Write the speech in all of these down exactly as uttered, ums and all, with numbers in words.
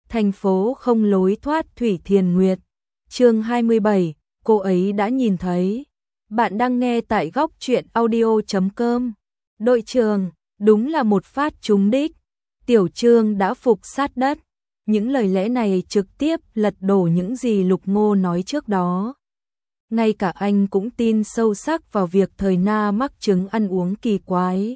Thành phố không lối thoát Thủy Thiền Nguyệt. Chương hai mươi bảy, cô ấy đã nhìn thấy. Bạn đang nghe tại góc truyện audio chấm com. Đội trưởng, đúng là một phát trúng đích. Tiểu Trương đã phục sát đất. Những lời lẽ này trực tiếp lật đổ những gì Lục Ngô nói trước đó. Ngay cả anh cũng tin sâu sắc vào việc Thời Na mắc chứng ăn uống kỳ quái.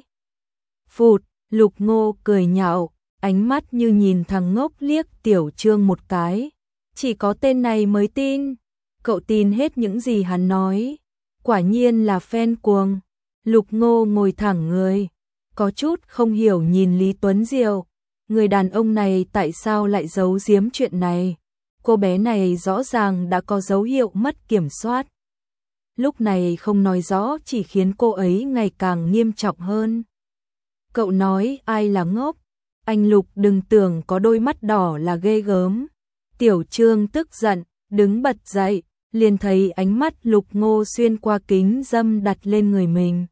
Phụt, Lục Ngô cười nhạo, ánh mắt như nhìn thằng ngốc liếc Tiểu Trương một cái. Chỉ có tên này mới tin. Cậu tin hết những gì hắn nói. Quả nhiên là fan cuồng. Lục Ngô ngồi thẳng người, có chút không hiểu nhìn Lý Tuấn Diệu. Người đàn ông này tại sao lại giấu giếm chuyện này? Cô bé này rõ ràng đã có dấu hiệu mất kiểm soát. Lúc này không nói rõ chỉ khiến cô ấy ngày càng nghiêm trọng hơn. Cậu nói ai là ngốc? Anh Lục đừng tưởng có đôi mắt đỏ là ghê gớm. Tiểu Trương tức giận, đứng bật dậy, liền thấy ánh mắt Lục Ngô xuyên qua kính dâm đặt lên người mình.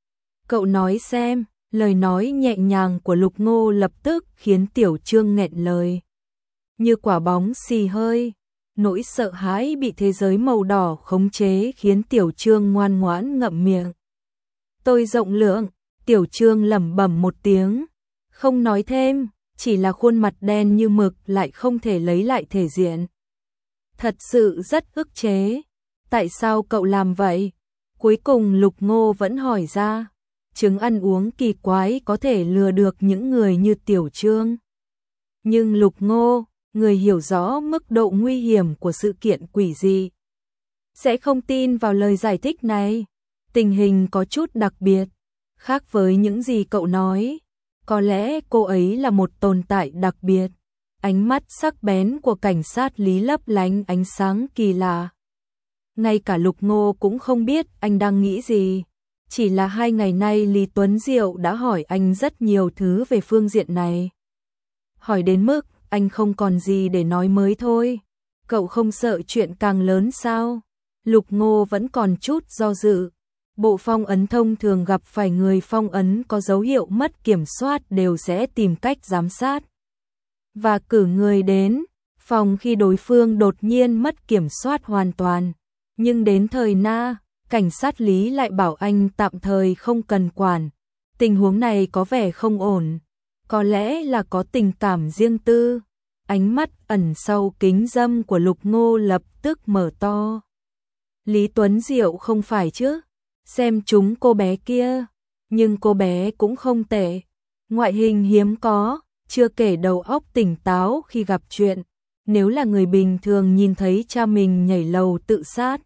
Cậu nói xem, lời nói nhẹ nhàng của Lục Ngô lập tức khiến Tiểu Trương nghẹn lời. Như quả bóng xì hơi, nỗi sợ hãi bị thế giới màu đỏ khống chế khiến Tiểu Trương ngoan ngoãn ngậm miệng. Tôi rộng lượng, Tiểu Trương lẩm bẩm một tiếng, không nói thêm, chỉ là khuôn mặt đen như mực lại không thể lấy lại thể diện. Thật sự rất ức chế. Tại sao cậu làm vậy? Cuối cùng Lục Ngô vẫn hỏi ra. Chứng ăn uống kỳ quái có thể lừa được những người như Tiểu Trương. Nhưng Lục Ngô, người hiểu rõ mức độ nguy hiểm của sự kiện quỷ dị, sẽ không tin vào lời giải thích này. Tình hình có chút đặc biệt, khác với những gì cậu nói. Có lẽ cô ấy là một tồn tại đặc biệt. Ánh mắt sắc bén của cảnh sát Lý lấp lánh ánh sáng kỳ lạ. Ngay cả Lục Ngô cũng không biết anh đang nghĩ gì. Chỉ là hai ngày nay Lý Tuấn Diệu đã hỏi anh rất nhiều thứ về phương diện này. Hỏi đến mức anh không còn gì để nói mới thôi. Cậu không sợ chuyện càng lớn sao? Lục Ngô vẫn còn chút do dự. Bộ phong ấn thông thường gặp phải người phong ấn có dấu hiệu mất kiểm soát đều sẽ tìm cách giám sát và cử người đến phòng khi đối phương đột nhiên mất kiểm soát hoàn toàn. Nhưng đến Thời Na, cảnh sát Lý lại bảo anh tạm thời không cần quản. Tình huống này có vẻ không ổn. Có lẽ là có tình cảm riêng tư. Ánh mắt ẩn sau kính dâm của Lục Ngô lập tức mở to. Lý Tuấn Diệu không phải chứ? Xem chúng cô bé kia. Nhưng cô bé cũng không tệ. Ngoại hình hiếm có, chưa kể đầu óc tỉnh táo khi gặp chuyện. Nếu là người bình thường nhìn thấy cha mình nhảy lầu tự sát,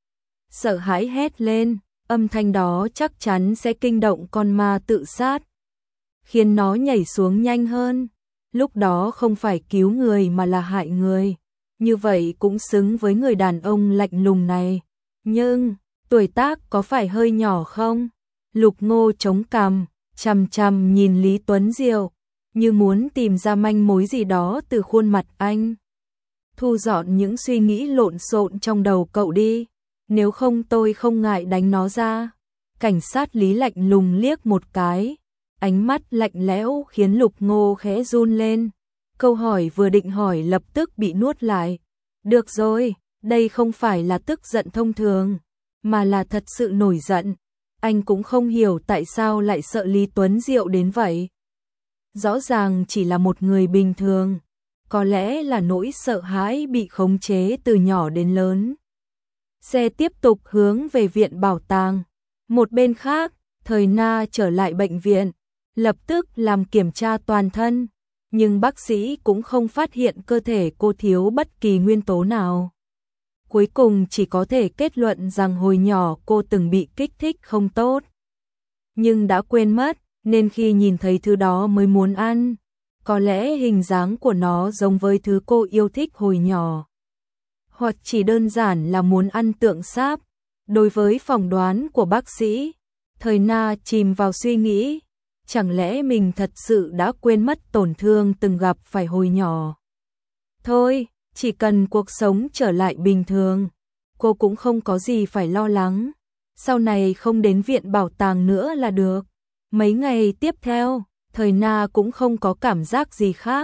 sợ hãi hét lên, âm thanh đó chắc chắn sẽ kinh động con ma tự sát, khiến nó nhảy xuống nhanh hơn. Lúc đó không phải cứu người mà là hại người. Như vậy cũng xứng với người đàn ông lạnh lùng này. Nhưng, tuổi tác có phải hơi nhỏ không? Lục Ngô chống cằm, chằm chằm nhìn Lý Tuấn Diệu, như muốn tìm ra manh mối gì đó từ khuôn mặt anh. Thu dọn những suy nghĩ lộn xộn trong đầu cậu đi, nếu không tôi không ngại đánh nó ra. Cảnh sát Lý lạnh lùng liếc một cái, ánh mắt lạnh lẽo khiến Lục Ngô khẽ run lên. Câu hỏi vừa định hỏi lập tức bị nuốt lại. Được rồi, đây không phải là tức giận thông thường, mà là thật sự nổi giận. Anh cũng không hiểu tại sao lại sợ Lý Tuấn Diệu đến vậy. Rõ ràng chỉ là một người bình thường. Có lẽ là nỗi sợ hãi bị khống chế từ nhỏ đến lớn. Xe tiếp tục hướng về viện bảo tàng. Một bên khác, Thời Na trở lại bệnh viện, lập tức làm kiểm tra toàn thân. Nhưng bác sĩ cũng không phát hiện cơ thể cô thiếu bất kỳ nguyên tố nào. Cuối cùng chỉ có thể kết luận rằng hồi nhỏ cô từng bị kích thích không tốt. Nhưng đã quên mất, nên khi nhìn thấy thứ đó mới muốn ăn. Có lẽ hình dáng của nó giống với thứ cô yêu thích hồi nhỏ. Hoặc chỉ đơn giản là muốn ăn tượng sáp. Đối với phỏng đoán của bác sĩ, Thời Na chìm vào suy nghĩ. Chẳng lẽ mình thật sự đã quên mất tổn thương từng gặp phải hồi nhỏ? Thôi, chỉ cần cuộc sống trở lại bình thường, cô cũng không có gì phải lo lắng. Sau này không đến viện bảo tàng nữa là được. Mấy ngày tiếp theo, Thời Na cũng không có cảm giác gì khác.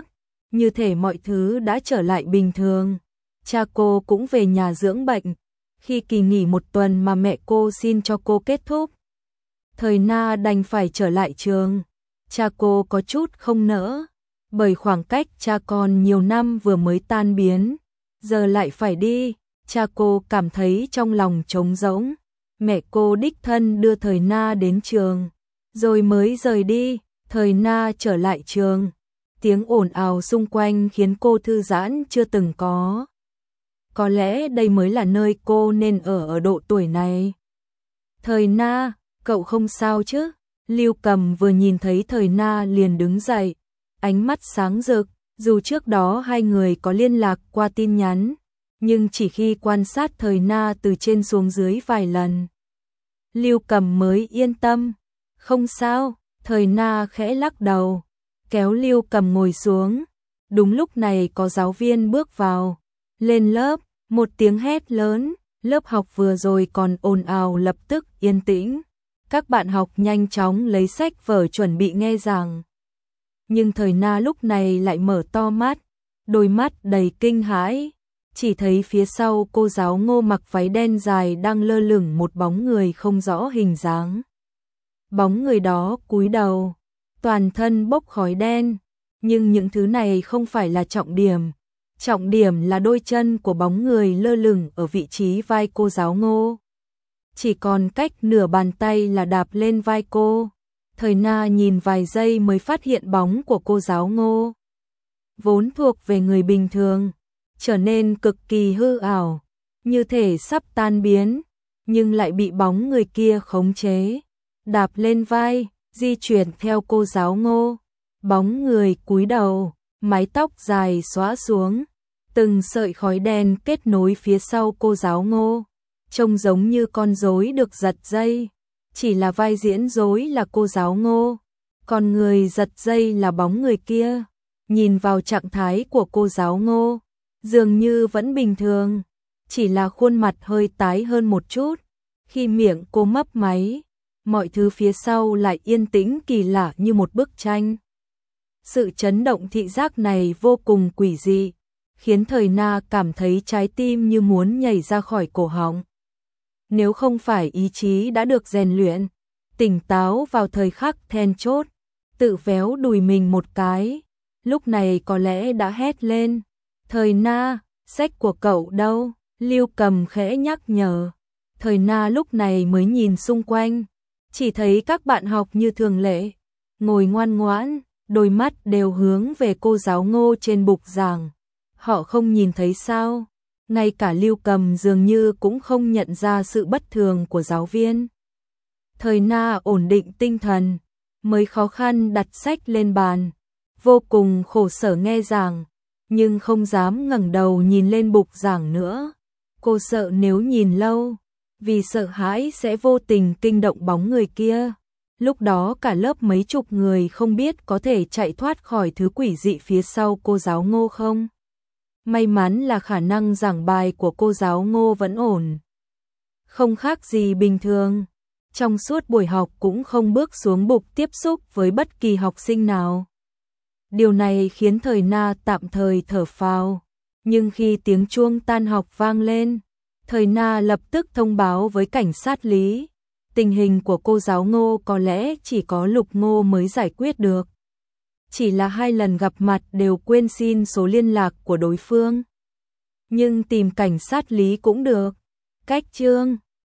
như thể mọi thứ đã trở lại bình thường. Cha cô cũng về nhà dưỡng bệnh. Khi kỳ nghỉ một tuần mà mẹ cô xin cho cô kết thúc, Thời Na đành phải trở lại trường. Cha cô có chút không nỡ, bởi khoảng cách cha con nhiều năm vừa mới tan biến, giờ lại phải đi, cha cô cảm thấy trong lòng trống rỗng. Mẹ cô đích thân đưa Thời Na đến trường, rồi mới rời đi. Thời Na trở lại trường, tiếng ồn ào xung quanh khiến cô thư giãn chưa từng có. Có lẽ đây mới là nơi cô nên ở ở độ tuổi này. Thời Na, cậu không sao chứ? Lưu Cầm vừa nhìn thấy Thời Na liền đứng dậy, ánh mắt sáng rực. Dù trước đó hai người có liên lạc qua tin nhắn, nhưng chỉ khi quan sát Thời Na từ trên xuống dưới vài lần, Lưu Cầm mới yên tâm. Không sao, Thời Na khẽ lắc đầu, kéo Lưu Cầm ngồi xuống. Đúng lúc này có giáo viên bước vào. Lên lớp, một tiếng hét lớn, lớp học vừa rồi còn ồn ào lập tức yên tĩnh. Các bạn học nhanh chóng lấy sách vở chuẩn bị nghe giảng. Nhưng Thời Na lúc này lại mở to mắt, đôi mắt đầy kinh hãi. Chỉ thấy phía sau cô giáo Ngô mặc váy đen dài đang lơ lửng một bóng người không rõ hình dáng. Bóng người đó cúi đầu, toàn thân bốc khói đen. Nhưng những thứ này không phải là trọng điểm. Trọng điểm là đôi chân của bóng người lơ lửng ở vị trí vai cô giáo Ngô. Chỉ còn cách nửa bàn tay là đạp lên vai cô. Thời Na nhìn vài giây mới phát hiện bóng của cô giáo Ngô, vốn thuộc về người bình thường, trở nên cực kỳ hư ảo, như thể sắp tan biến, nhưng lại bị bóng người kia khống chế, đạp lên vai, di chuyển theo cô giáo Ngô. Bóng người cúi đầu, mái tóc dài xõa xuống, từng sợi khói đen kết nối phía sau cô giáo Ngô, trông giống như con rối được giật dây. Chỉ là vai diễn rối là cô giáo Ngô, còn người giật dây là bóng người kia. Nhìn vào trạng thái của cô giáo Ngô, dường như vẫn bình thường, chỉ là khuôn mặt hơi tái hơn một chút. Khi miệng cô mấp máy, mọi thứ phía sau lại yên tĩnh kỳ lạ như một bức tranh. Sự chấn động thị giác này vô cùng quỷ dị, khiến Thời Na cảm thấy trái tim như muốn nhảy ra khỏi cổ họng. Nếu không phải ý chí đã được rèn luyện, tỉnh táo vào thời khắc then chốt, tự véo đùi mình một cái, lúc này có lẽ đã hét lên. Thời Na, sách của cậu đâu? Lưu Cầm khẽ nhắc nhở. Thời Na lúc này mới nhìn xung quanh, chỉ thấy các bạn học như thường lệ, ngồi ngoan ngoãn, đôi mắt đều hướng về cô giáo Ngô trên bục giảng. Họ không nhìn thấy sao? Ngay cả Lưu Cầm dường như cũng không nhận ra sự bất thường của giáo viên. Thời Na ổn định tinh thần, mới khó khăn đặt sách lên bàn, vô cùng khổ sở nghe giảng, nhưng không dám ngẩng đầu nhìn lên bục giảng nữa. Cô sợ nếu nhìn lâu, vì sợ hãi sẽ vô tình kinh động bóng người kia. Lúc đó cả lớp mấy chục người không biết có thể chạy thoát khỏi thứ quỷ dị phía sau cô giáo Ngô không. May mắn là khả năng giảng bài của cô giáo Ngô vẫn ổn, không khác gì bình thường. Trong suốt buổi học cũng không bước xuống bục tiếp xúc với bất kỳ học sinh nào. Điều này khiến Thời Na tạm thời thở phào, nhưng khi tiếng chuông tan học vang lên, Thời Na lập tức thông báo với cảnh sát Lý. Tình hình của cô giáo Ngô có lẽ chỉ có Lục Ngô mới giải quyết được. Chỉ là hai lần gặp mặt đều quên xin số liên lạc của đối phương. Nhưng tìm cảnh sát Lý cũng được. Cách chương